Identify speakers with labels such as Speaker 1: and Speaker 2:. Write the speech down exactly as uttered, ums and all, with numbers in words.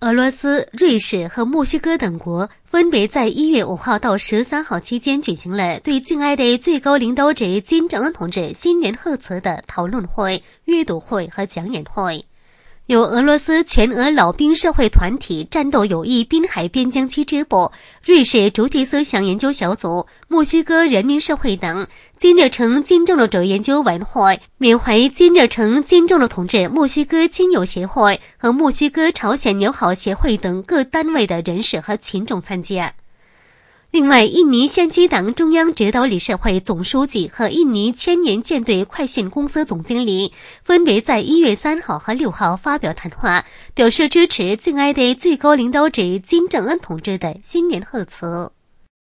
Speaker 1: 俄罗斯、瑞士和墨西哥等国分别在一月五号到十三号期间举行了对敬爱的最高领导者金正恩同志新年贺词的讨论会、阅读会和讲演会。由俄罗斯全俄老兵社会团体战斗友谊滨海边疆区支部、瑞士主体思想研究小组、墨西哥人民社会等金日成金正路者研究委员会、缅怀金日成金正路同志墨西哥亲友协会和墨西哥朝鲜友好协会等各单位的人士和群众参加。另外，印尼先驱党中央指导理事会总书记和印尼千年舰队快讯公司总经理分别在一月三号和六号发表谈话，表示支持敬爱的最高领导者金正恩同志的新年贺词。